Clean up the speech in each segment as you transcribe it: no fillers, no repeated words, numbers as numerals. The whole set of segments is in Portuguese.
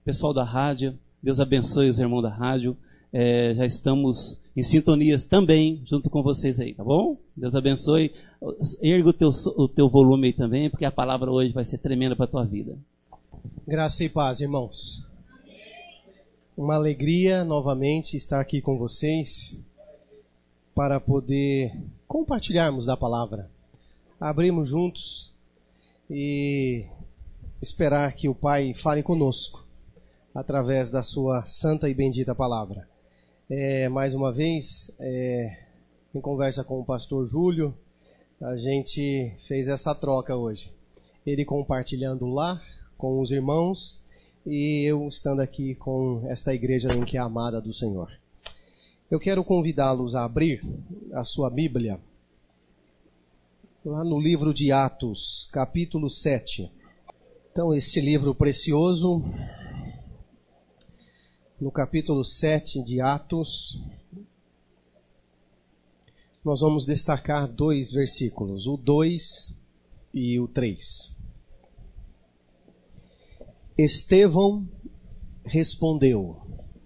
pessoal da rádio, Deus abençoe os irmãos da rádio. Já estamos em sintonias também, junto com vocês aí, tá bom? Deus abençoe. Erga o teu volume aí também, porque a palavra hoje vai ser tremenda para a tua vida. Graça e paz, irmãos. Uma alegria novamente estar aqui com vocês para poder compartilharmos da palavra. Abrimos juntos e esperar que o Pai fale conosco através da sua santa e bendita palavra. Mais uma vez, em conversa com o pastor Júlio, a gente fez essa troca hoje. Ele compartilhando lá com os irmãos e eu estando aqui com esta igreja em que é amada do Senhor. Eu quero convidá-los a abrir a sua Bíblia lá no livro de Atos, capítulo 7. Então, esse livro precioso, no capítulo 7 de Atos, nós vamos destacar 2 versículos, o 2 e o 3. Estevão respondeu: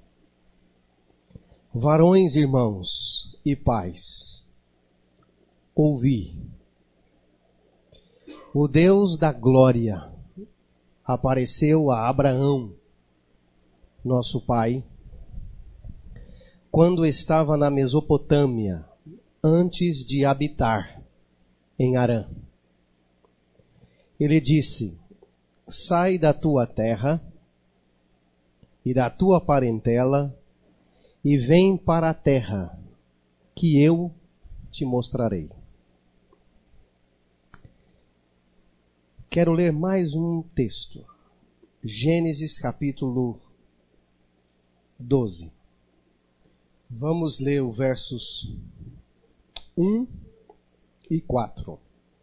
varões, irmãos e pais, ouvi. O Deus da glória apareceu a Abraão, nosso pai, quando estava na Mesopotâmia, antes de habitar em Harã. Ele disse: sai da tua terra e da tua parentela e vem para a terra que eu te mostrarei. Quero ler mais um texto. Gênesis capítulo 12. Vamos ler os versos 1 e 4.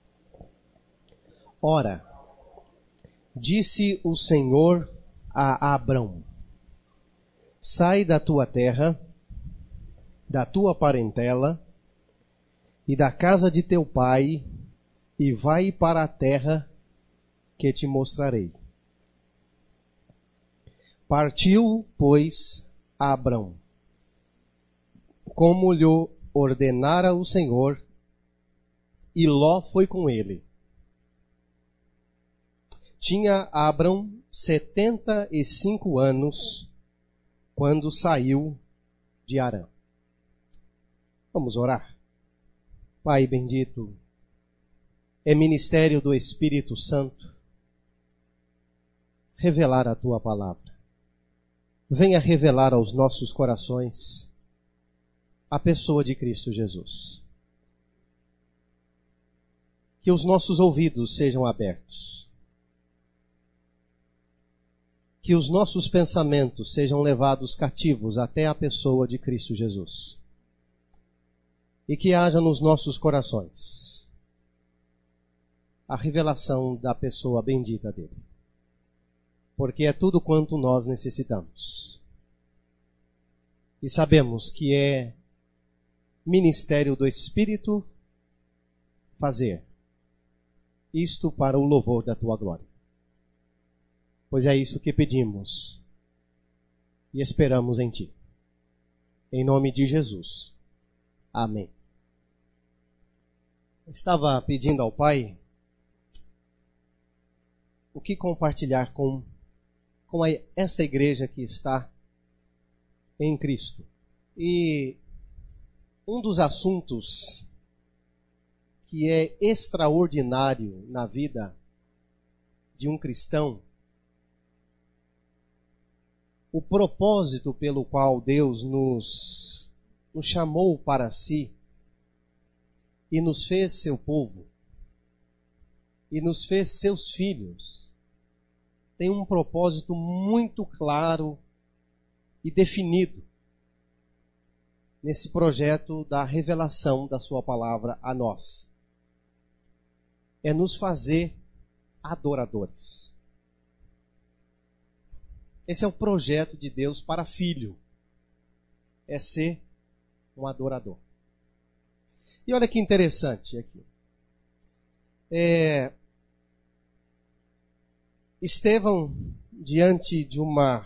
Ora, disse o Senhor a Abrão: sai da tua terra, da tua parentela e da casa de teu pai e vai para a terra que te mostrarei. Partiu, pois, Abrão, como lhe ordenara o Senhor, e Ló foi com ele. Tinha Abrão 75 anos quando saiu de Harã. Vamos orar. Pai bendito, é ministério do Espírito Santo revelar a tua palavra. Venha revelar aos nossos corações a pessoa de Cristo Jesus. Que os nossos ouvidos sejam abertos. Que os nossos pensamentos sejam levados cativos até a pessoa de Cristo Jesus. E que haja nos nossos corações a revelação da pessoa bendita dele. Porque é tudo quanto nós necessitamos. E sabemos que é ministério do Espírito fazer isto para o louvor da tua glória. Pois é isso que pedimos e esperamos em ti. Em nome de Jesus. Amém. Eu estava pedindo ao Pai o que compartilhar com esta igreja que está em Cristo. E um dos assuntos que é extraordinário na vida de um cristão, o propósito pelo qual Deus nos chamou para si e nos fez seu povo e nos fez seus filhos, tem um propósito muito claro e definido nesse projeto da revelação da sua palavra a nós. É nos fazer adoradores. Esse é o projeto de Deus para filho. É ser um adorador. E olha que interessante aqui. Estevão diante de uma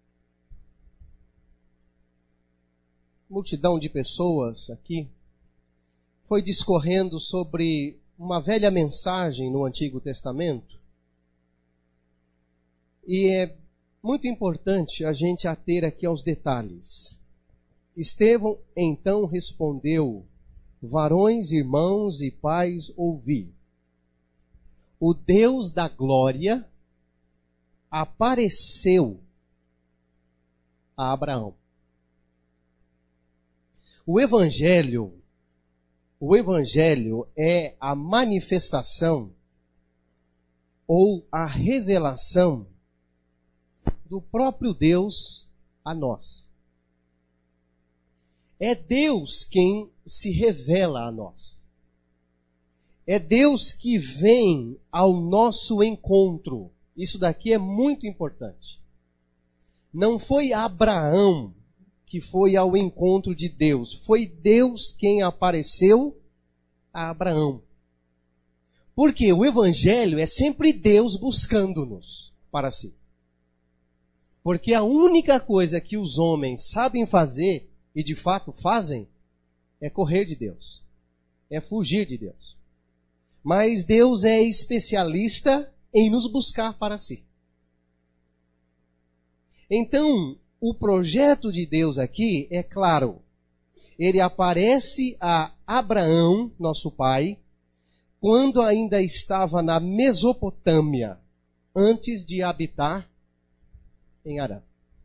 multidão de pessoas aqui, foi discorrendo sobre uma velha mensagem no Antigo Testamento. E é muito importante a gente ater aqui aos detalhes. Estevão então respondeu: varões, irmãos e pais, ouvi. O Deus da glória apareceu a Abraão. O Evangelho é a manifestação ou a revelação do próprio Deus a nós. É Deus quem se revela a nós. É Deus que vem ao nosso encontro. Isso daqui é muito importante. Não foi Abraão que foi ao encontro de Deus. Foi Deus quem apareceu a Abraão. Porque o Evangelho é sempre Deus buscando-nos para si. Porque a única coisa que os homens sabem fazer, e de fato fazem, é correr de Deus. É fugir de Deus. Mas Deus é especialista em nos buscar para si. Então, o projeto de Deus aqui é claro. Ele aparece a Abraão, nosso pai, quando ainda estava na Mesopotâmia, antes de habitar em Harã.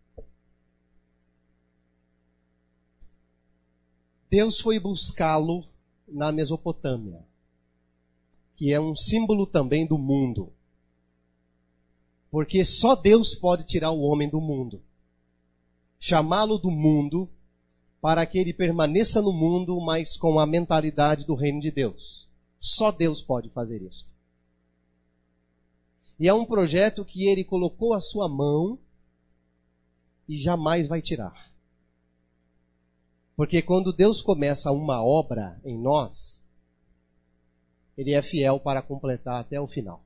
Deus foi buscá-lo na Mesopotâmia, que é um símbolo também do mundo. Porque só Deus pode tirar o homem do mundo. Chamá-lo do mundo para que ele permaneça no mundo, mas com a mentalidade do reino de Deus. Só Deus pode fazer isso. E é um projeto que ele colocou a sua mão e jamais vai tirar. Porque quando Deus começa uma obra em nós, Ele é fiel para completar até o final.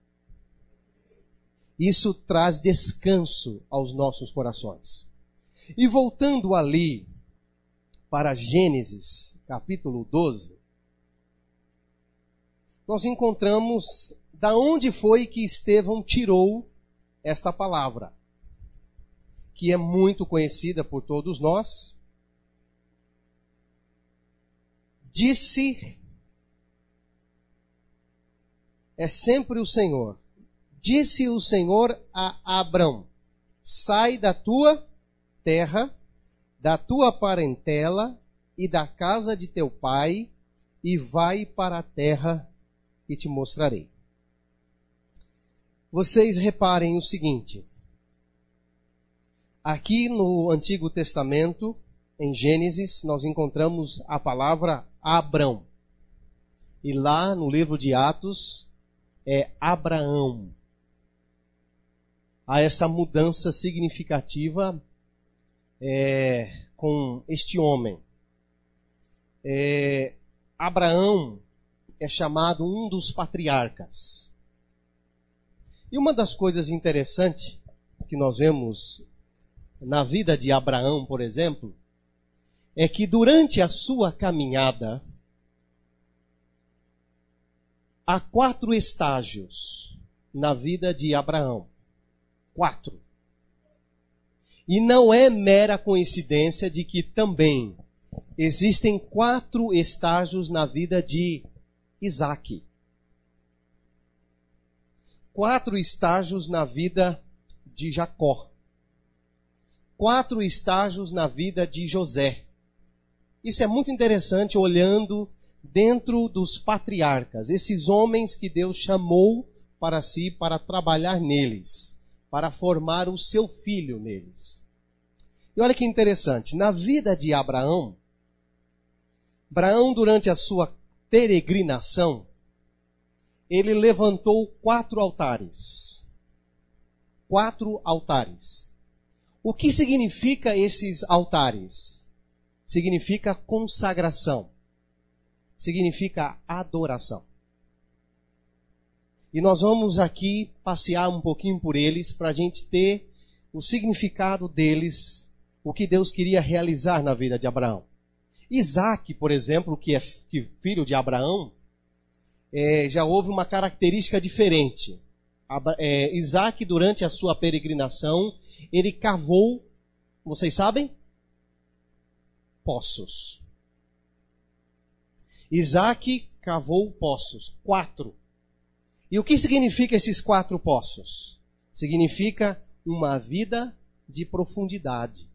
Isso traz descanso aos nossos corações. E voltando ali para Gênesis, capítulo 12, nós encontramos da onde foi que Estevão tirou esta palavra, que é muito conhecida por todos nós. Disse, é sempre o Senhor. Disse o Senhor a Abrão: sai da tua terra, da tua parentela e da casa de teu pai, e vai para a terra que te mostrarei. Vocês reparem o seguinte. Aqui no Antigo Testamento, em Gênesis, nós encontramos a palavra Abrão. E lá no livro de Atos é Abraão. Há essa mudança significativa com este homem. Abraão é chamado um dos patriarcas. E uma das coisas interessantes que nós vemos na vida de Abraão, por exemplo, é que durante a sua caminhada, há 4 estágios na vida de Abraão. 4. E não é mera coincidência de que também existem 4 estágios na vida de Isaque. 4 estágios na vida de Jacó. 4 estágios na vida de José. Isso é muito interessante olhando dentro dos patriarcas, esses homens que Deus chamou para si, para trabalhar neles, para formar o seu filho neles. E olha que interessante, na vida de Abraão, durante a sua peregrinação, ele levantou 4 altares. 4 altares. O que significa esses altares? Significa consagração. Significa adoração. E nós vamos aqui passear um pouquinho por eles para a gente ter o significado deles, o que Deus queria realizar na vida de Abraão. Isaac, por exemplo, que é filho de Abraão, já houve uma característica diferente. Isaac, durante a sua peregrinação, ele cavou, vocês sabem? Poços. Isaac cavou poços, 4. E o que significa esses 4 poços? Significa uma vida de profundidade.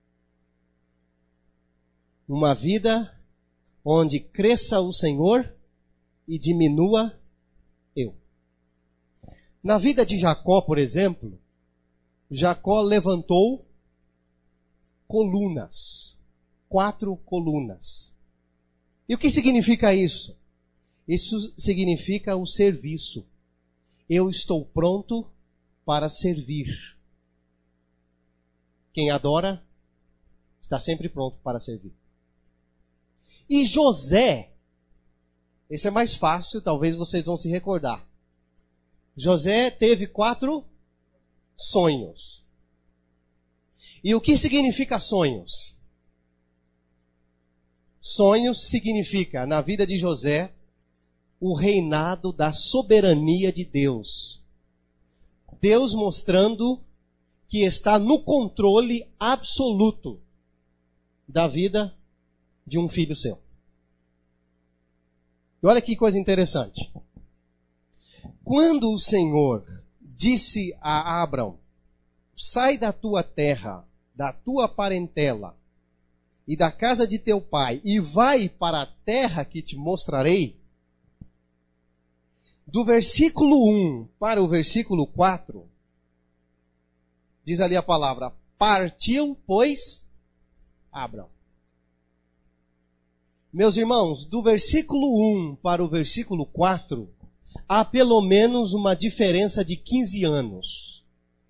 Uma vida onde cresça o Senhor e diminua eu. Na vida de Jacó, por exemplo, Jacó levantou colunas, 4 colunas. E o que significa isso? Isso significa o serviço. Eu estou pronto para servir. Quem adora está sempre pronto para servir. E José, esse é mais fácil, talvez vocês vão se recordar. José teve 4 sonhos. E o que significa sonhos? Sonhos significa, na vida de José, o reinado da soberania de Deus. Deus mostrando que está no controle absoluto da vida de um filho seu. E olha que coisa interessante. Quando o Senhor disse a Abraão, sai da tua terra, da tua parentela e da casa de teu pai e vai para a terra que te mostrarei, do versículo 1 para o versículo 4, diz ali a palavra, partiu, pois, Abraão. Meus irmãos, do versículo 1 para o versículo 4, há pelo menos uma diferença de 15 anos.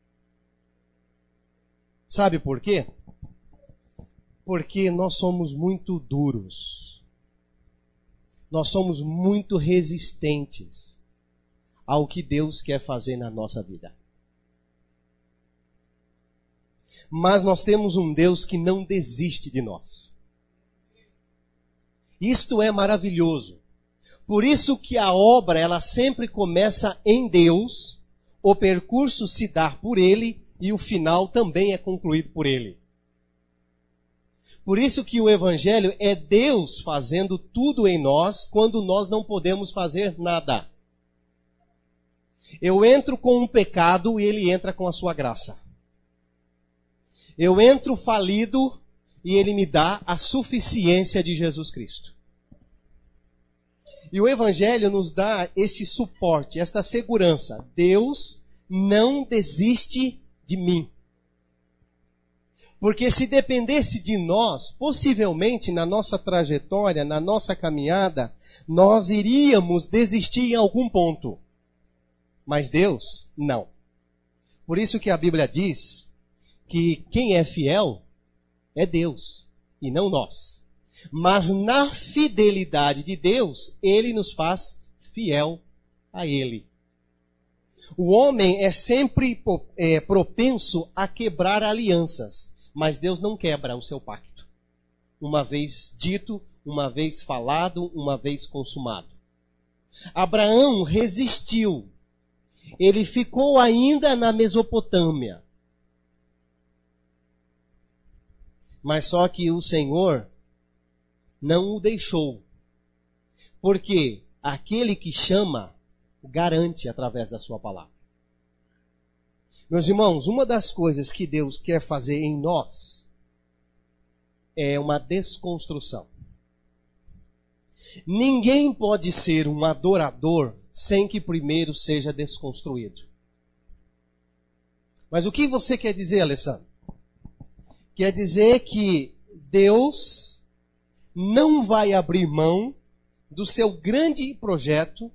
Sabe por quê? Porque nós somos muito duros. Nós somos muito resistentes ao que Deus quer fazer na nossa vida. Mas nós temos um Deus que não desiste de nós. Isto é maravilhoso. Por isso que a obra, ela sempre começa em Deus, o percurso se dá por Ele e o final também é concluído por Ele. Por isso que o Evangelho é Deus fazendo tudo em nós quando nós não podemos fazer nada. Eu entro com um pecado e Ele entra com a sua graça. Eu entro falido e Ele me dá a suficiência de Jesus Cristo. E o Evangelho nos dá esse suporte, esta segurança. Deus não desiste de mim. Porque se dependesse de nós, possivelmente na nossa trajetória, na nossa caminhada, nós iríamos desistir em algum ponto. Mas Deus, não. Por isso que a Bíblia diz que quem é fiel é Deus e não nós. Mas na fidelidade de Deus, Ele nos faz fiel a Ele. O homem é sempre propenso a quebrar alianças, mas Deus não quebra o seu pacto. Uma vez dito, uma vez falado, uma vez consumado. Abraão resistiu. Ele ficou ainda na Mesopotâmia. Mas só que o Senhor não o deixou. Porque aquele que chama, garante através da sua palavra. Meus irmãos, uma das coisas que Deus quer fazer em nós é uma desconstrução. Ninguém pode ser um adorador sem que primeiro seja desconstruído. Mas o que você quer dizer, Alessandro? Quer dizer que Deus não vai abrir mão do seu grande projeto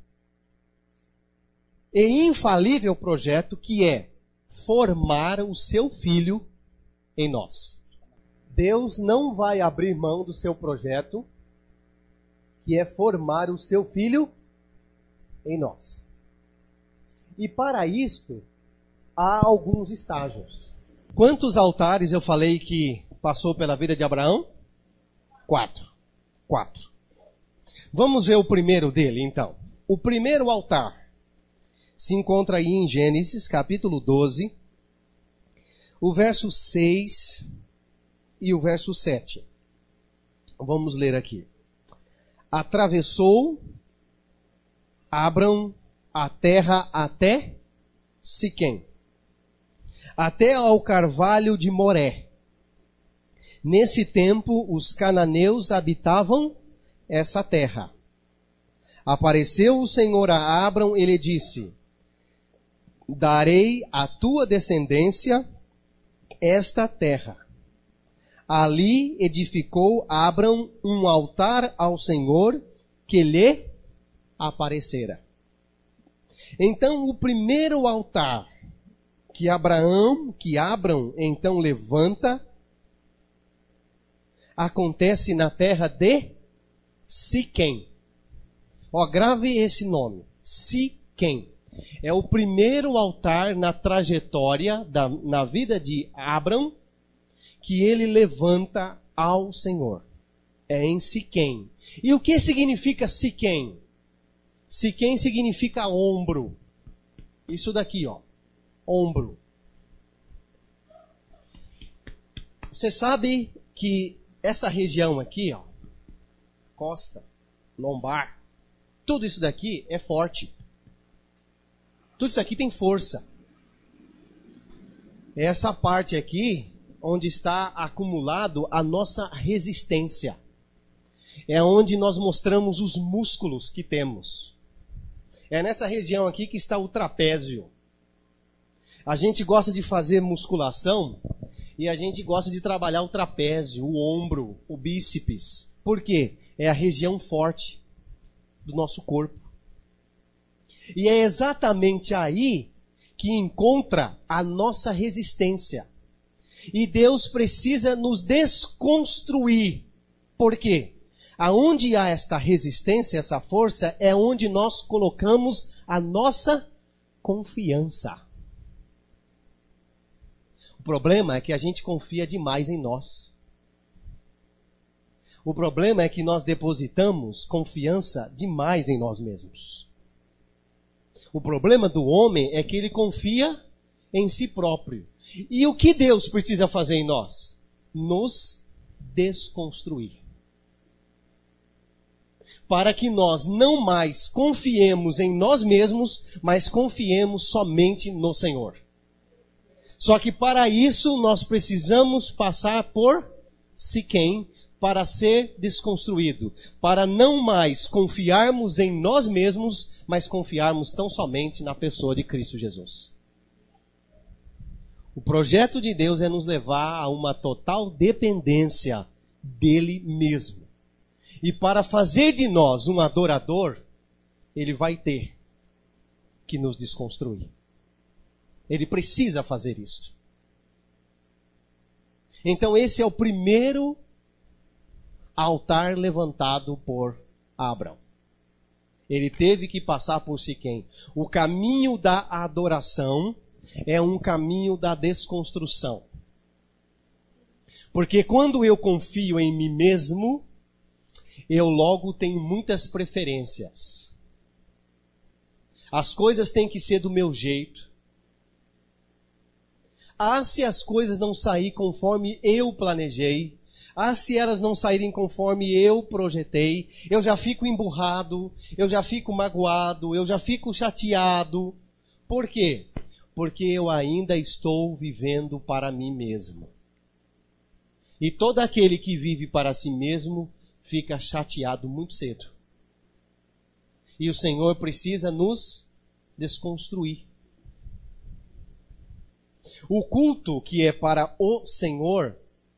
e infalível projeto que é formar o seu filho em nós. Deus não vai abrir mão do seu projeto que é formar o seu filho em nós. E para isto, há alguns estágios. Quantos altares eu falei que passou pela vida de Abraão? 4. Vamos ver o primeiro dele, então. O primeiro altar se encontra aí em Gênesis, capítulo 12, o verso 6 e o verso 7. Vamos ler aqui. Atravessou Abrão a terra até Siquém, até ao carvalho de Moré. Nesse tempo, os cananeus habitavam essa terra. Apareceu o Senhor a Abrão e lhe disse: darei à tua descendência esta terra. Ali edificou Abrão um altar ao Senhor que lhe aparecera. Então, o primeiro altar que Abrão então levanta, acontece na terra de Siquém. Ó, grave esse nome, Siquém. É o primeiro altar na trajetória, na vida de Abrão, que ele levanta ao Senhor. É em Siquém. E o que significa Siquém? Siquém significa ombro. Isso daqui, ó. Ombro. Você sabe que essa região aqui, ó, costa, lombar, tudo isso daqui é forte. Tudo isso aqui tem força. É essa parte aqui onde está acumulado a nossa resistência. É onde nós mostramos os músculos que temos. É nessa região aqui que está o trapézio. A gente gosta de fazer musculação e a gente gosta de trabalhar o trapézio, o ombro, o bíceps. Por quê? É a região forte do nosso corpo. E é exatamente aí que encontra a nossa resistência. E Deus precisa nos desconstruir. Por quê? Aonde há esta resistência, essa força, é onde nós colocamos a nossa confiança. O problema é que a gente confia demais em nós. O problema é que nós depositamos confiança demais em nós mesmos. O problema do homem é que ele confia em si próprio. E o que Deus precisa fazer em nós? Nos desconstruir. Para que nós não mais confiemos em nós mesmos, mas confiemos somente no Senhor. Só que para isso nós precisamos passar por Siquém para ser desconstruído. Para não mais confiarmos em nós mesmos, mas confiarmos tão somente na pessoa de Cristo Jesus. O projeto de Deus é nos levar a uma total dependência dele mesmo. E para fazer de nós um adorador, ele vai ter que nos desconstruir. Ele precisa fazer isso. Então esse é o primeiro altar levantado por Abrão. Ele teve que passar por Siquém. O caminho da adoração é um caminho da desconstrução. Porque quando eu confio em mim mesmo, eu logo tenho muitas preferências. As coisas têm que ser do meu jeito. Se as coisas não saírem conforme eu planejei, se elas não saírem conforme eu projetei, eu já fico emburrado, eu já fico magoado, eu já fico chateado. Por quê? Porque eu ainda estou vivendo para mim mesmo. E todo aquele que vive para si mesmo fica chateado muito cedo. E o Senhor precisa nos desconstruir. O culto que é para o Senhor,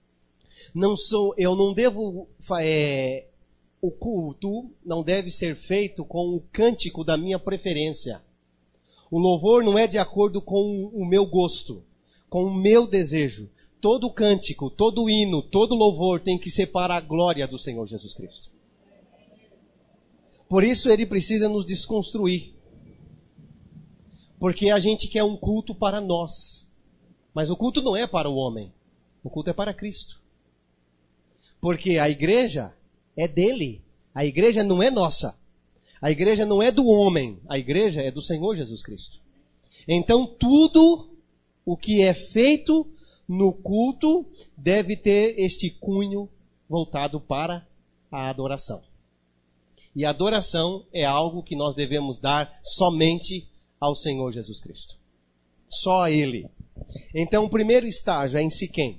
o culto não deve ser feito com o cântico da minha preferência. O louvor não é de acordo com o meu gosto, com o meu desejo. Todo cântico, todo hino, todo louvor tem que ser para a glória do Senhor Jesus Cristo. Por isso ele precisa nos desconstruir. Porque a gente quer um culto para nós. Mas o culto não é para o homem. O culto é para Cristo. Porque a igreja é dele. A igreja não é nossa. A igreja não é do homem. A igreja é do Senhor Jesus Cristo. Então tudo o que é feito no culto deve ter este cunho voltado para a adoração. E a adoração é algo que nós devemos dar somente ao Senhor Jesus Cristo. Só a Ele. Então o primeiro estágio é em Siquém.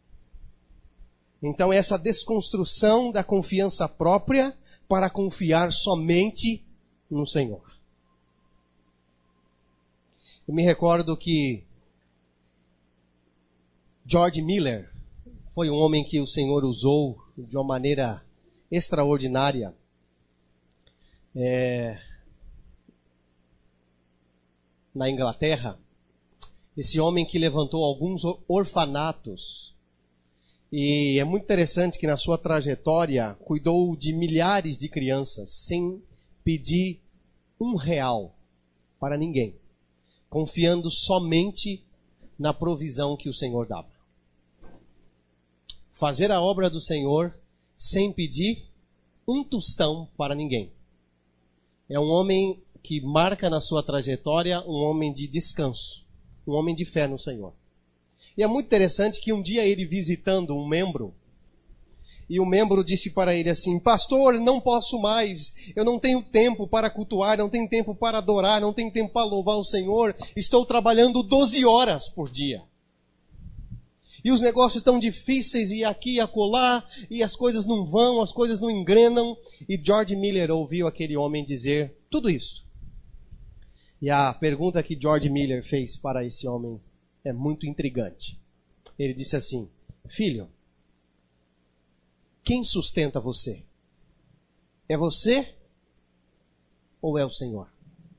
Então essa desconstrução da confiança própria para confiar somente no Senhor. Eu me recordo que George Miller foi um homem que o Senhor usou de uma maneira extraordinária. Na Inglaterra, esse homem que levantou alguns orfanatos. E é muito interessante que na sua trajetória cuidou de milhares de crianças sem pedir R$1 para ninguém, confiando somente na provisão que o Senhor dava. Fazer a obra do Senhor sem pedir um tostão para ninguém. É um homem que marca na sua trajetória um homem de descanso, um homem de fé no Senhor. E é muito interessante que um dia ele visitando um membro, e o membro disse para ele assim: pastor, não posso mais, eu não tenho tempo para cultuar, não tenho tempo para adorar, não tenho tempo para louvar o Senhor, estou trabalhando 12 horas por dia. E os negócios estão difíceis, e aqui e acolá, e as coisas não vão, as coisas não engrenam. E George Miller ouviu aquele homem dizer tudo isso. E a pergunta que George Miller fez para esse homem é muito intrigante. Ele disse assim: filho, quem sustenta você? É você ou é o Senhor?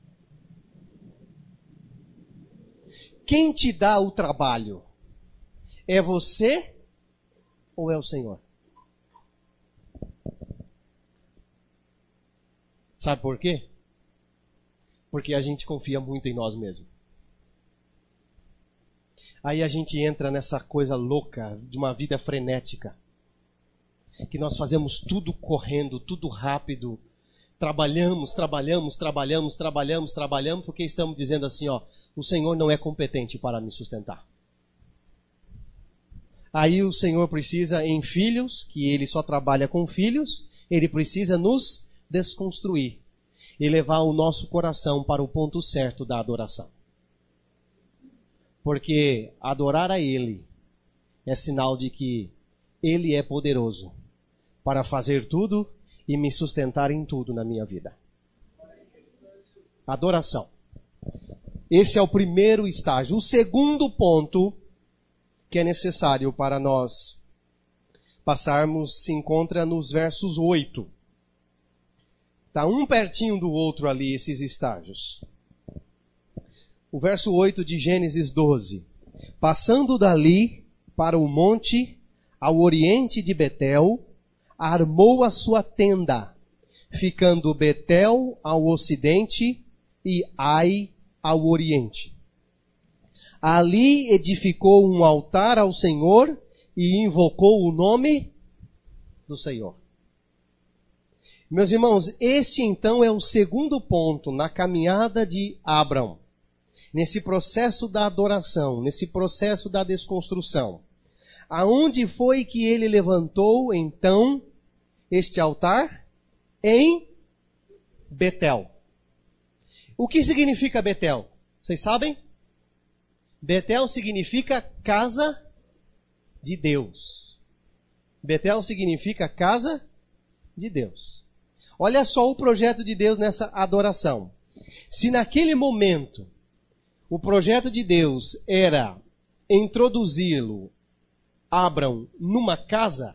Quem te dá o trabalho? É você ou é o Senhor? Sabe por quê? Porque a gente confia muito em nós mesmos. Aí a gente entra nessa coisa louca de uma vida frenética. Que nós fazemos tudo correndo, tudo rápido. Trabalhamos, porque estamos dizendo assim, ó, o Senhor não é competente para me sustentar. Aí o Senhor precisa em filhos, que Ele só trabalha com filhos, Ele precisa nos desconstruir e levar o nosso coração para o ponto certo da adoração. Porque adorar a Ele é sinal de que Ele é poderoso para fazer tudo e me sustentar em tudo na minha vida. Adoração. Esse é o primeiro estágio. O segundo ponto que é necessário para nós passarmos se encontra nos versos 8. Está um pertinho do outro ali, esses estágios. O verso 8 de Gênesis 12. Passando dali para o monte, ao oriente de Betel, armou a sua tenda, ficando Betel ao ocidente e Ai ao oriente. Ali edificou um altar ao Senhor e invocou o nome do Senhor. Meus irmãos, este então é o segundo ponto na caminhada de Abrão. Nesse processo da adoração, nesse processo da desconstrução. Aonde foi que ele levantou então este altar? Em Betel. O que significa Betel? Vocês sabem? Betel significa casa de Deus. Betel significa casa de Deus. Olha só o projeto de Deus nessa adoração. Se naquele momento o projeto de Deus era introduzi-lo, Abrão, numa casa,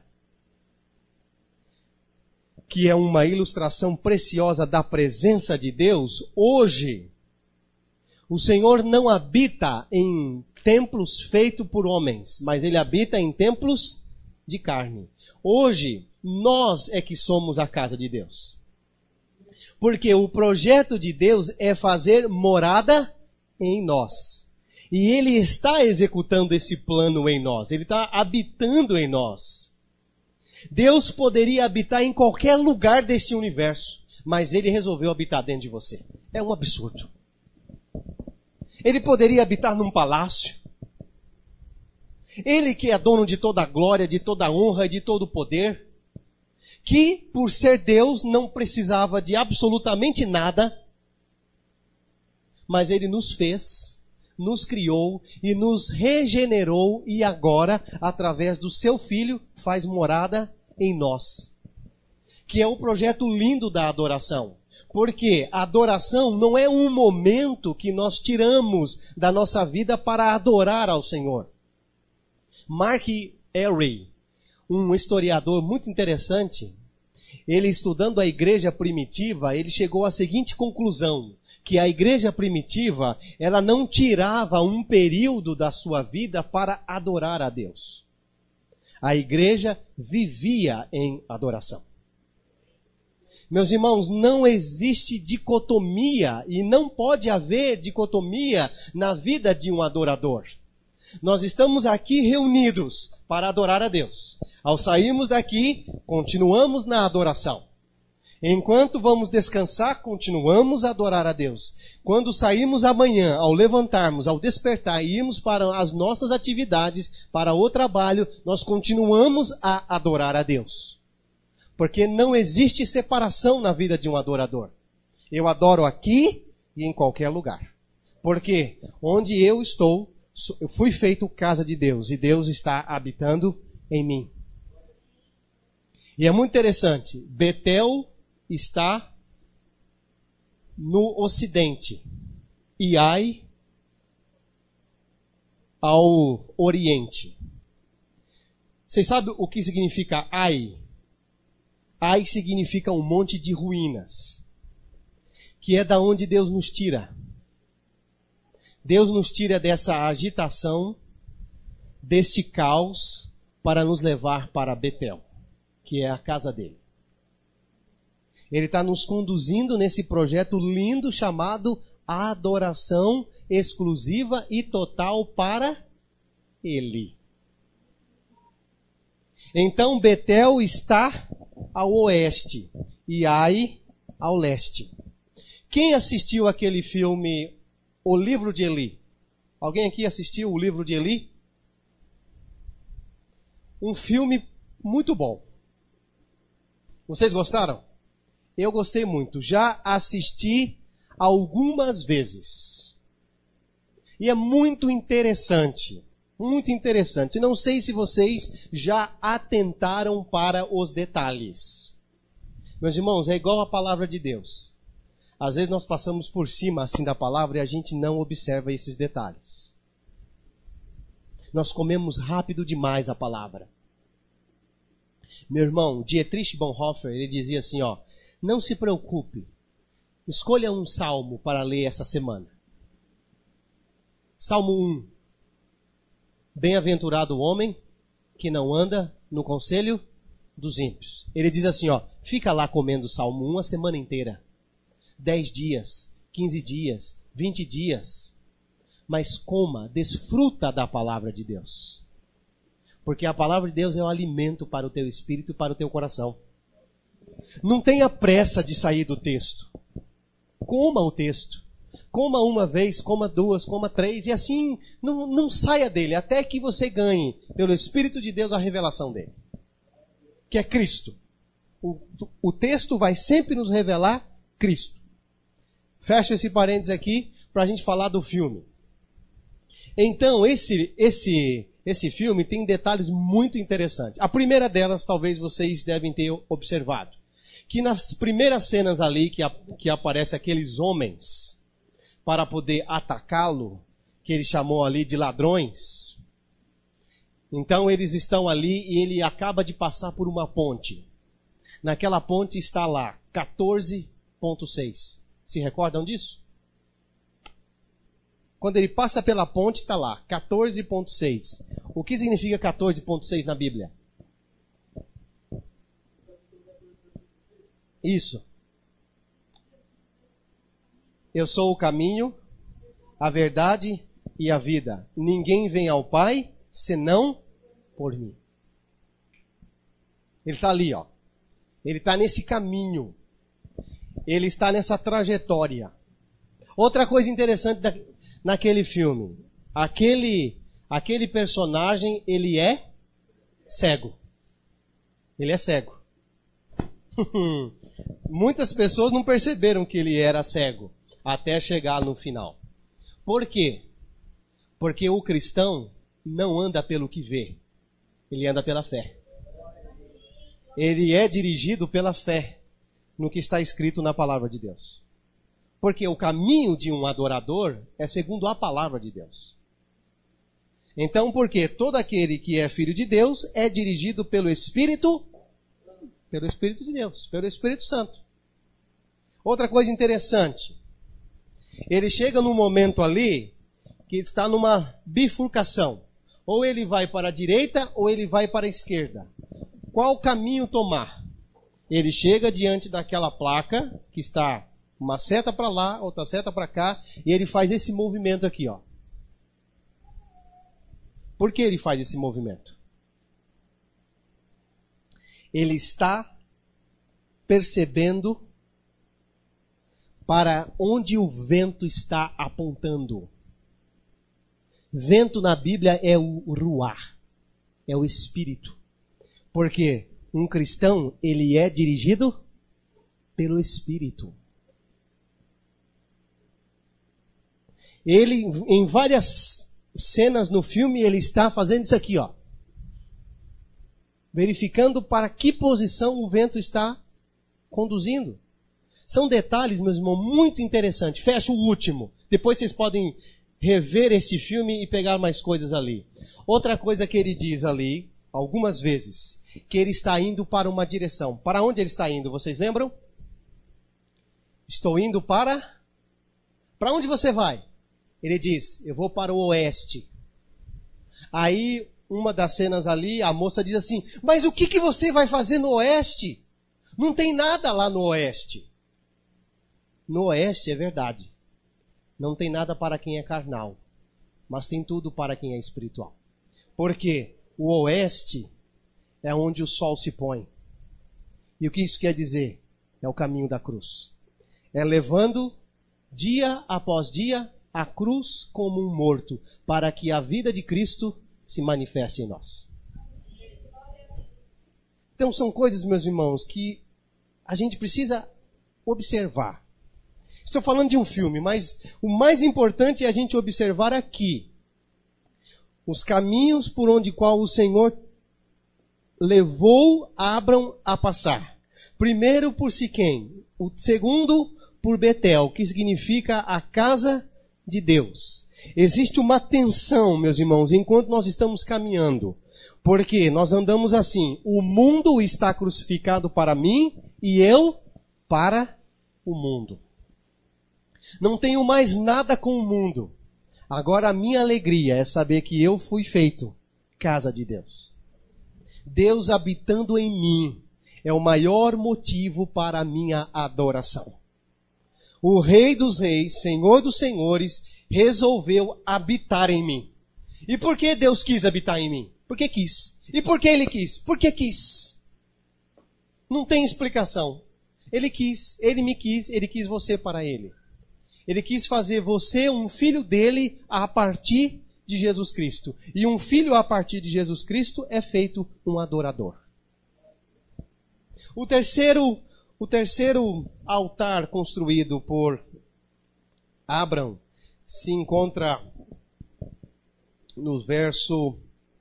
que é uma ilustração preciosa da presença de Deus, hoje o Senhor não habita em templos feitos por homens, mas Ele habita em templos de carne. Hoje, nós é que somos a casa de Deus. Porque o projeto de Deus é fazer morada em nós. E Ele está executando esse plano em nós. Ele está habitando em nós. Deus poderia habitar em qualquer lugar deste universo, mas Ele resolveu habitar dentro de você. É um absurdo. Ele poderia habitar num palácio. Ele que é dono de toda a glória, de toda a honra e de todo o poder, que por ser Deus não precisava de absolutamente nada, mas Ele nos fez, nos criou e nos regenerou e agora, através do seu Filho, faz morada em nós. Que é o projeto lindo da adoração. Porque a adoração não é um momento que nós tiramos da nossa vida para adorar ao Senhor. Mark Elray, um historiador muito interessante, ele estudando a igreja primitiva, ele chegou à seguinte conclusão, que a igreja primitiva, ela não tirava um período da sua vida para adorar a Deus. A igreja vivia em adoração. Meus irmãos, não existe dicotomia e não pode haver dicotomia na vida de um adorador. Nós estamos aqui reunidos para adorar a Deus. Ao sairmos daqui, continuamos na adoração. Enquanto vamos descansar, continuamos a adorar a Deus. Quando sairmos amanhã, ao levantarmos, ao despertar e irmos para as nossas atividades, para o trabalho, nós continuamos a adorar a Deus. Porque não existe separação na vida de um adorador. Eu adoro aqui e em qualquer lugar. Porque onde eu estou, eu fui feito casa de Deus e Deus está habitando em mim. E é muito interessante, Betel está no ocidente e Ai ao oriente. Vocês sabem o que significa Ai? Ai significa um monte de ruínas, que é da onde Deus nos tira. Deus nos tira dessa agitação, deste caos, para nos levar para Betel, que é a casa dele. Ele está nos conduzindo nesse projeto lindo chamado adoração exclusiva e total para Ele. Então Betel está ao oeste e Ai ao leste. Quem assistiu aquele filme O Livro de Eli? Alguém aqui assistiu O Livro de Eli? Um filme muito bom. Vocês gostaram? Eu gostei muito. Já assisti algumas vezes. E é muito interessante. Muito interessante. Não sei se vocês já atentaram para os detalhes. Meus irmãos, é igual a palavra de Deus. Às vezes nós passamos por cima assim da palavra e a gente não observa esses detalhes. Nós comemos rápido demais a palavra. Meu irmão, Dietrich Bonhoeffer, ele dizia assim, não se preocupe, escolha um salmo para ler essa semana. Salmo 1. Bem-aventurado o homem que não anda no conselho dos ímpios. Ele diz assim, fica lá comendo Salmo 1 a semana inteira. 10 dias, 15 dias, 20 dias. Mas coma, desfruta da palavra de Deus. Porque a palavra de Deus é um alimento para o teu espírito e para o teu coração. Não tenha pressa de sair do texto. Coma o texto. Coma uma vez, coma duas, coma três. E assim, não saia dele até que você ganhe, pelo Espírito de Deus, a revelação dele. Que é Cristo. O texto vai sempre nos revelar Cristo. Fecha esse parênteses aqui para a gente falar do filme. Então, esse filme tem detalhes muito interessantes. A primeira delas, talvez vocês devem ter observado. Que nas primeiras cenas ali que aparecem aqueles homens para poder atacá-lo, que ele chamou ali de ladrões. Então eles estão ali e ele acaba de passar por uma ponte. Naquela ponte está lá, 14.6. Se recordam disso? Quando ele passa pela ponte, está lá, 14.6. O que significa 14.6 na Bíblia? Isso. Eu sou o caminho, a verdade e a vida. Ninguém vem ao Pai senão por mim. Ele está ali, ó. Ele está nesse caminho. Ele está nessa trajetória. Outra coisa interessante naquele filme. Aquele personagem, ele é cego. Ele é cego. Muitas pessoas não perceberam que ele era cego até chegar no final. Por quê? Porque o cristão não anda pelo que vê. Ele anda pela fé. Ele é dirigido pela fé no que está escrito na palavra de Deus. Porque o caminho de um adorador é segundo a palavra de Deus. Então, porque todo aquele que é filho de Deus é dirigido pelo Espírito de Deus, pelo Espírito Santo. Outra coisa interessante. Ele chega num momento ali que está numa bifurcação. Ou ele vai para a direita ou ele vai para a esquerda. Qual caminho tomar? Ele chega diante daquela placa que está uma seta para lá, outra seta para cá, e ele faz esse movimento aqui, ó. Por que ele faz esse movimento? Ele está percebendo para onde o vento está apontando. Vento na Bíblia é o ruar, é o espírito. Porque um cristão, ele é dirigido pelo Espírito. Ele, em várias cenas no filme, ele está fazendo isso aqui, ó. Verificando para que posição o vento está conduzindo. São detalhes, meus irmãos, muito interessantes. Fecha o último. Depois vocês podem rever esse filme e pegar mais coisas ali. Outra coisa que ele diz ali, algumas vezes, que ele está indo para uma direção. Para onde ele está indo? Vocês lembram? Estou indo para... Para onde você vai? Ele diz, eu vou para o oeste. Aí, uma das cenas ali, a moça diz assim, mas o que você vai fazer no oeste? Não tem nada lá no oeste. No oeste, é verdade. Não tem nada para quem é carnal. Mas tem tudo para quem é espiritual. Porque o oeste é onde o sol se põe. E o que isso quer dizer? É o caminho da cruz. É levando, dia após dia, a cruz como um morto, para que a vida de Cristo se manifeste em nós. Então são coisas, meus irmãos, que a gente precisa observar. Estou falando de um filme, mas o mais importante é a gente observar aqui os caminhos por onde qual o Senhor levou Abrão a passar. Primeiro por Siquém, o segundo por Betel, que significa a casa de Deus. Existe uma tensão, meus irmãos, enquanto nós estamos caminhando. Porque nós andamos assim, o mundo está crucificado para mim e eu para o mundo. Não tenho mais nada com o mundo. Agora a minha alegria é saber que eu fui feito casa de Deus. Deus habitando em mim é o maior motivo para a minha adoração. O Rei dos Reis, Senhor dos Senhores, resolveu habitar em mim. E por que Deus quis habitar em mim? Porque quis. E por que Ele quis? Porque quis. Não tem explicação. Ele quis, Ele me quis, Ele quis você para Ele. Ele quis fazer você um filho dele a partir de Jesus Cristo. E um filho a partir de Jesus Cristo é feito um adorador. O terceiro altar construído por Abrão se encontra no verso...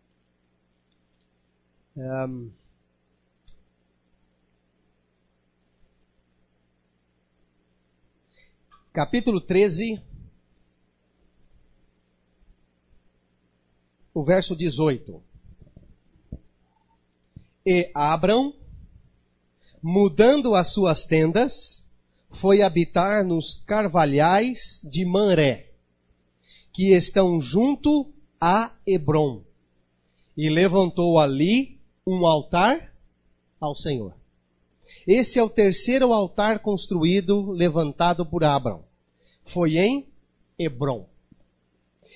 capítulo 13, o verso 18. E Abrão, mudando as suas tendas, foi habitar nos carvalhais de Manré, que estão junto a Hebrom, e levantou ali um altar ao Senhor. Esse é o terceiro altar construído, levantado por Abrão. Foi em Hebrom.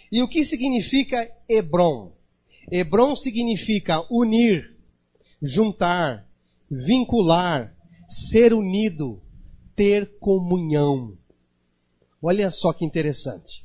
E o que significa Hebron? Hebron significa unir, juntar, vincular, ser unido, ter comunhão. Olha só que interessante.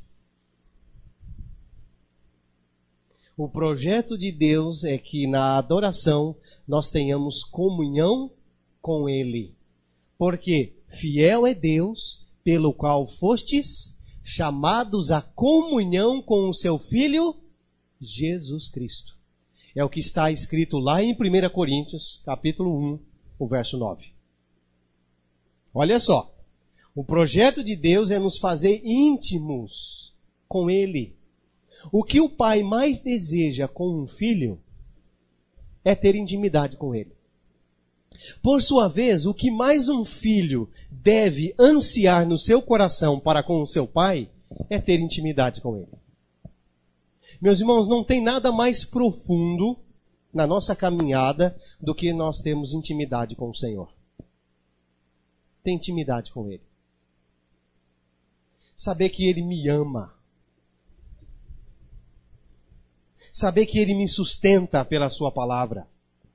O projeto de Deus é que na adoração nós tenhamos comunhão com Ele. Porque fiel é Deus, pelo qual fostes chamados à comunhão com o seu Filho, Jesus Cristo. É o que está escrito lá em 1 Coríntios, capítulo 1, o verso 9. Olha só. O projeto de Deus é nos fazer íntimos com Ele. O que o pai mais deseja com um filho é ter intimidade com ele. Por sua vez, o que mais um filho deve ansiar no seu coração para com o seu pai é ter intimidade com ele. Meus irmãos, não tem nada mais profundo na nossa caminhada do que nós termos intimidade com o Senhor. Ter intimidade com Ele. Saber que Ele me ama. Saber que Ele me sustenta pela sua palavra.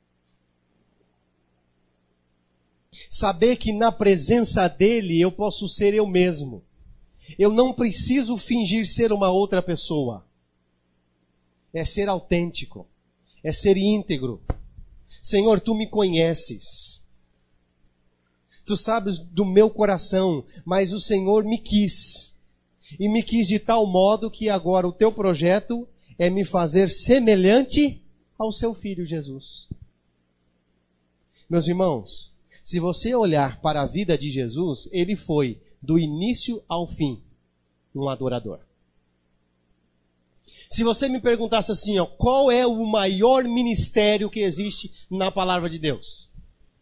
Saber que na presença dEle eu posso ser eu mesmo. Eu não preciso fingir ser uma outra pessoa. É ser autêntico. É ser íntegro. Senhor, Tu me conheces. Tu sabes do meu coração, mas o Senhor me quis. E me quis de tal modo que agora o Teu projeto é me fazer semelhante ao Seu Filho Jesus. Meus irmãos, se você olhar para a vida de Jesus, Ele foi, do início ao fim, um adorador. Se você me perguntasse assim, qual é o maior ministério que existe na palavra de Deus?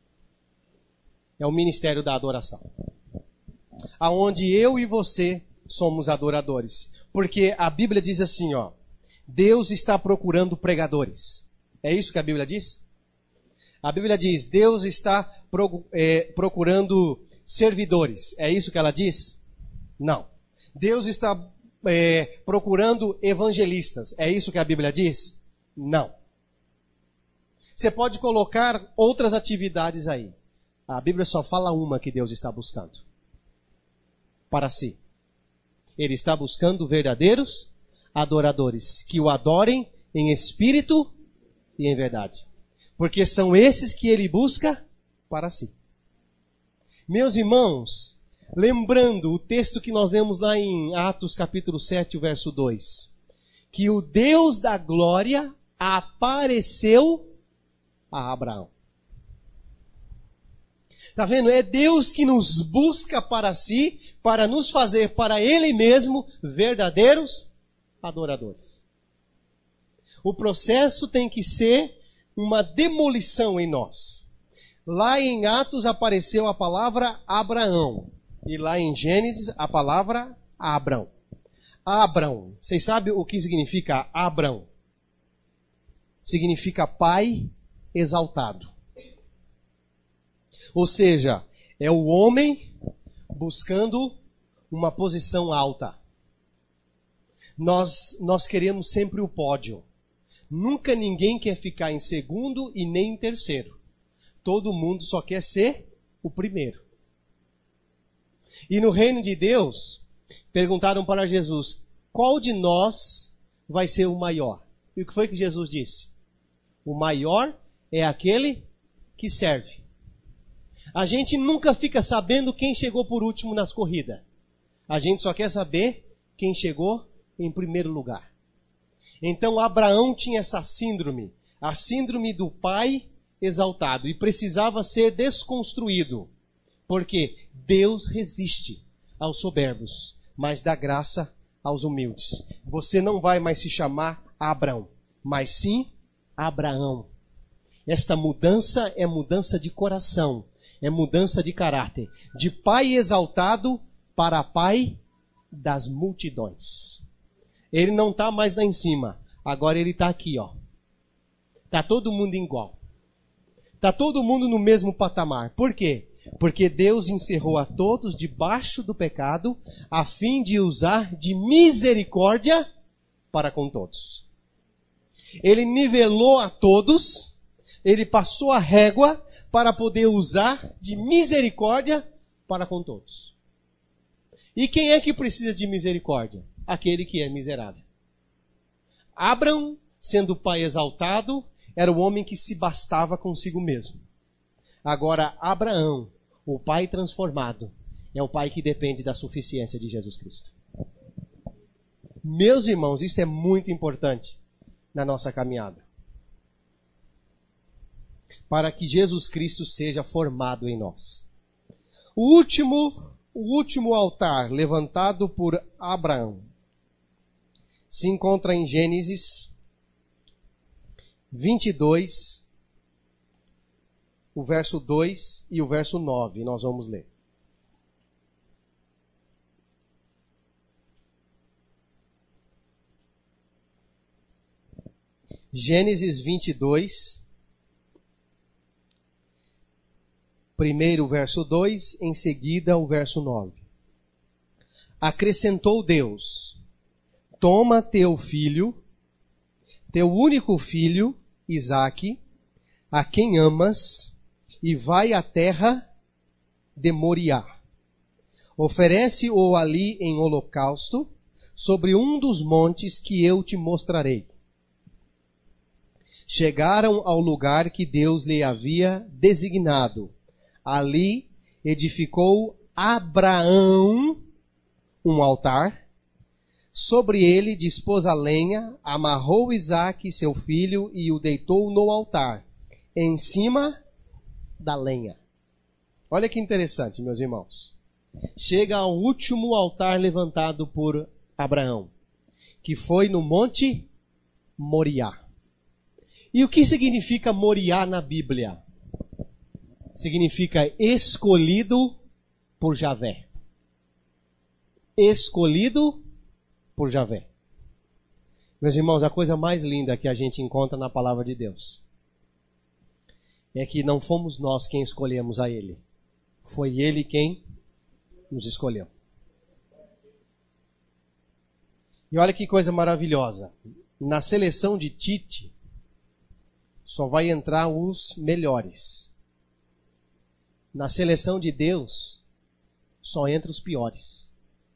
É o ministério da adoração. Aonde eu e você somos adoradores. Porque a Bíblia diz assim, Deus está procurando pregadores. É isso que a Bíblia diz? A Bíblia diz, Deus está procurando servidores. É isso que ela diz? Não. Deus está procurando evangelistas. É isso que a Bíblia diz? Não. Você pode colocar outras atividades aí. A Bíblia só fala uma que Deus está buscando. Para si. Ele está buscando verdadeiros adoradores. Que o adorem em espírito e em verdade. Porque são esses que Ele busca para si. Meus irmãos, lembrando o texto que nós lemos lá em Atos capítulo 7, verso 2. Que o Deus da glória apareceu a Abraão. Está vendo? É Deus que nos busca para si, para nos fazer para Ele mesmo verdadeiros adoradores. O processo tem que ser uma demolição em nós. Lá em Atos apareceu a palavra Abraão. E lá em Gênesis a palavra Abrão. Abrão. Vocês sabem o que significa Abrão? Significa pai exaltado. Ou seja, é o homem buscando uma posição alta. Nós queremos sempre o pódio. Nunca ninguém quer ficar em segundo e nem em terceiro. Todo mundo só quer ser o primeiro. E no reino de Deus, perguntaram para Jesus, qual de nós vai ser o maior? E o que foi que Jesus disse? O maior é aquele que serve. A gente nunca fica sabendo quem chegou por último nas corridas. A gente só quer saber quem chegou em primeiro lugar. Então Abraão tinha essa síndrome, a síndrome do pai exaltado, e precisava ser desconstruído. Porque Deus resiste aos soberbos, mas dá graça aos humildes. Você não vai mais se chamar Abrão, mas sim Abraão. Esta mudança é mudança de coração, é mudança de caráter. De pai exaltado para pai das multidões. Ele não está mais lá em cima, agora ele está aqui, Está todo mundo igual. Está todo mundo no mesmo patamar. Por quê? Porque Deus encerrou a todos debaixo do pecado, a fim de usar de misericórdia para com todos. Ele nivelou a todos, ele passou a régua para poder usar de misericórdia para com todos. E quem é que precisa de misericórdia? Aquele que é miserável. Abraão, sendo pai exaltado, era o homem que se bastava consigo mesmo. Agora, Abraão, o pai transformado, é o pai que depende da suficiência de Jesus Cristo. Meus irmãos, isso é muito importante na nossa caminhada. Para que Jesus Cristo seja formado em nós. O último altar levantado por Abraão se encontra em Gênesis 22, o verso 2 e o verso 9. Nós vamos ler. Gênesis 22, primeiro o verso 2, em seguida o verso 9. Acrescentou Deus: toma teu filho, teu único filho, Isaque, a quem amas, e vai à terra de Moriá. Oferece-o ali em holocausto, sobre um dos montes que eu te mostrarei. Chegaram ao lugar que Deus lhe havia designado. Ali edificou Abraão um altar. Sobre ele dispôs a lenha, amarrou Isaque, seu filho, e o deitou no altar, em cima da lenha. Olha que interessante, meus irmãos. Chega ao último altar levantado por Abraão, que foi no Monte Moriá. E o que significa Moriá na Bíblia? Significa escolhido por Javé. Escolhido por Javé. Meus irmãos, a coisa mais linda que a gente encontra na palavra de Deus é que não fomos nós quem escolhemos a Ele. Foi Ele quem nos escolheu. E olha que coisa maravilhosa. Na seleção de Tite, só vai entrar os melhores. Na seleção de Deus, só entra os piores.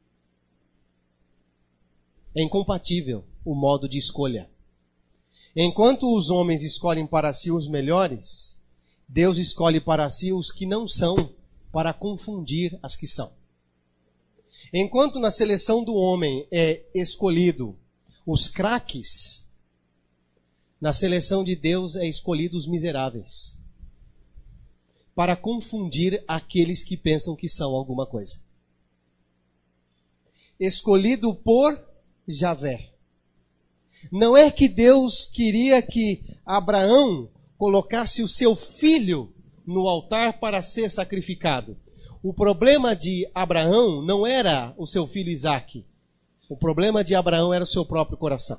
É incompatível o modo de escolha. Enquanto os homens escolhem para si os melhores, Deus escolhe para si os que não são, para confundir as que são. Enquanto na seleção do homem é escolhido os craques, na seleção de Deus é escolhido os miseráveis, para confundir aqueles que pensam que são alguma coisa. Escolhido por Javé. Não é que Deus queria que Abraão colocasse o seu filho no altar para ser sacrificado. O problema de Abraão não era o seu filho Isaque. O problema de Abraão era o seu próprio coração.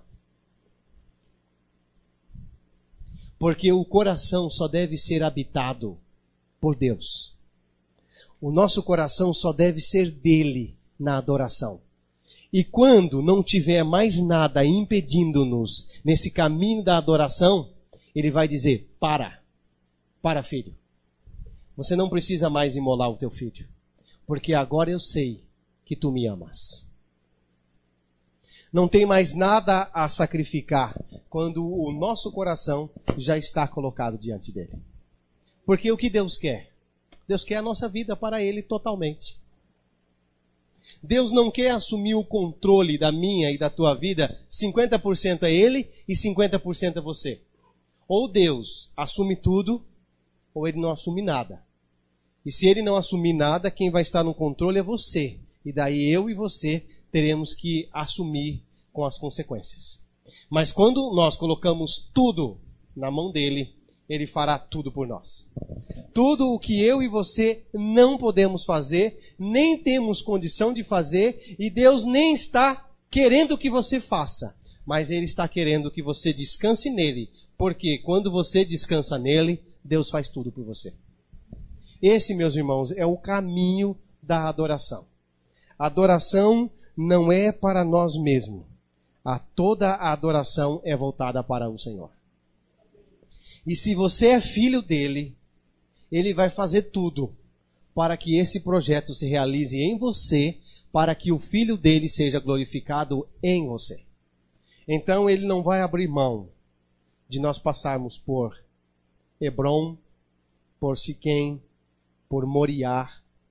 Porque o coração só deve ser habitado por Deus. O nosso coração só deve ser dele na adoração. E quando não tiver mais nada impedindo-nos nesse caminho da adoração, ele vai dizer: para, filho. Você não precisa mais imolar o teu filho, porque agora eu sei que tu me amas. Não tem mais nada a sacrificar quando o nosso coração já está colocado diante dele. Porque o que Deus quer? Deus quer a nossa vida para Ele totalmente. Deus não quer assumir o controle da minha e da tua vida. 50% é Ele e 50% é você. Ou Deus assume tudo, ou Ele não assume nada. E se Ele não assumir nada, quem vai estar no controle é você. E daí eu e você teremos que assumir com as consequências. Mas quando nós colocamos tudo na mão dele, ele fará tudo por nós. Tudo o que eu e você não podemos fazer, nem temos condição de fazer, e Deus nem está querendo que você faça, mas Ele está querendo que você descanse nele, porque quando você descansa nele, Deus faz tudo por você. Esse, meus irmãos, é o caminho da adoração. A adoração não é para nós mesmos. Toda a adoração é voltada para o Senhor. E se você é filho dele, ele vai fazer tudo para que esse projeto se realize em você, para que o filho dele seja glorificado em você. Então ele não vai abrir mão de nós passarmos por Hebrom, por Siquém, por Moriá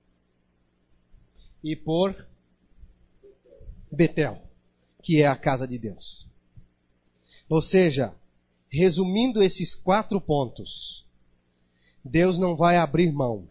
e por Betel, que é a casa de Deus. Ou seja, resumindo esses 4 pontos, Deus não vai abrir mão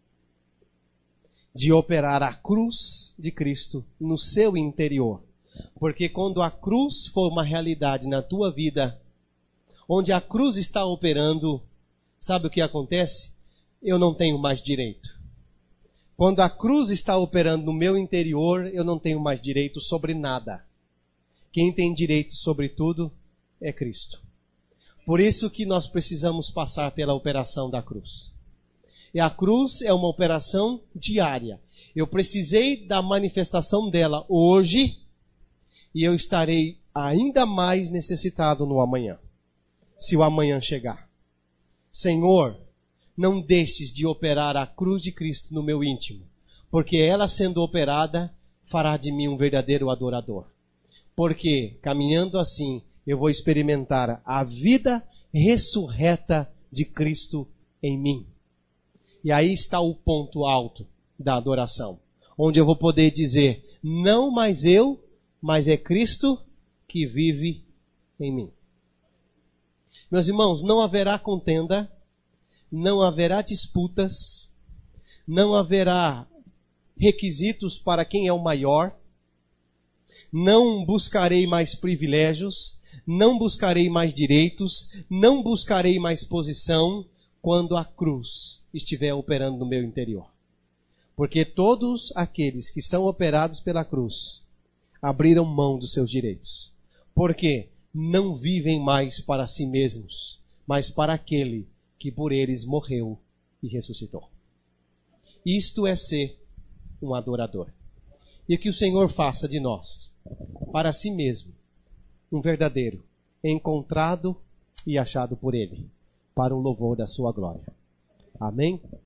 de operar a cruz de Cristo no seu interior. Porque quando a cruz for uma realidade na tua vida, onde a cruz está operando, sabe o que acontece? Eu não tenho mais direito. Quando a cruz está operando no meu interior, eu não tenho mais direito sobre nada. Quem tem direito sobre tudo é Cristo. Por isso que nós precisamos passar pela operação da cruz. E a cruz é uma operação diária. Eu precisei da manifestação dela hoje e eu estarei ainda mais necessitado no amanhã, se o amanhã chegar. Senhor, não deixes de operar a cruz de Cristo no meu íntimo, porque ela sendo operada fará de mim um verdadeiro adorador. Porque, caminhando assim, eu vou experimentar a vida ressurreta de Cristo em mim. E aí está o ponto alto da adoração, onde eu vou poder dizer, não mais eu, mas é Cristo que vive em mim. Meus irmãos, não haverá contenda, não haverá disputas, não haverá requisitos para quem é o maior, não buscarei mais privilégios, não buscarei mais direitos, não buscarei mais posição quando a cruz estiver operando no meu interior. Porque todos aqueles que são operados pela cruz abriram mão dos seus direitos. Porque não vivem mais para si mesmos, mas para aquele que por eles morreu e ressuscitou. Isto é ser um adorador. E que o Senhor faça de nós, para si mesmo, um verdadeiro, encontrado e achado por Ele, para o louvor da sua glória. Amém?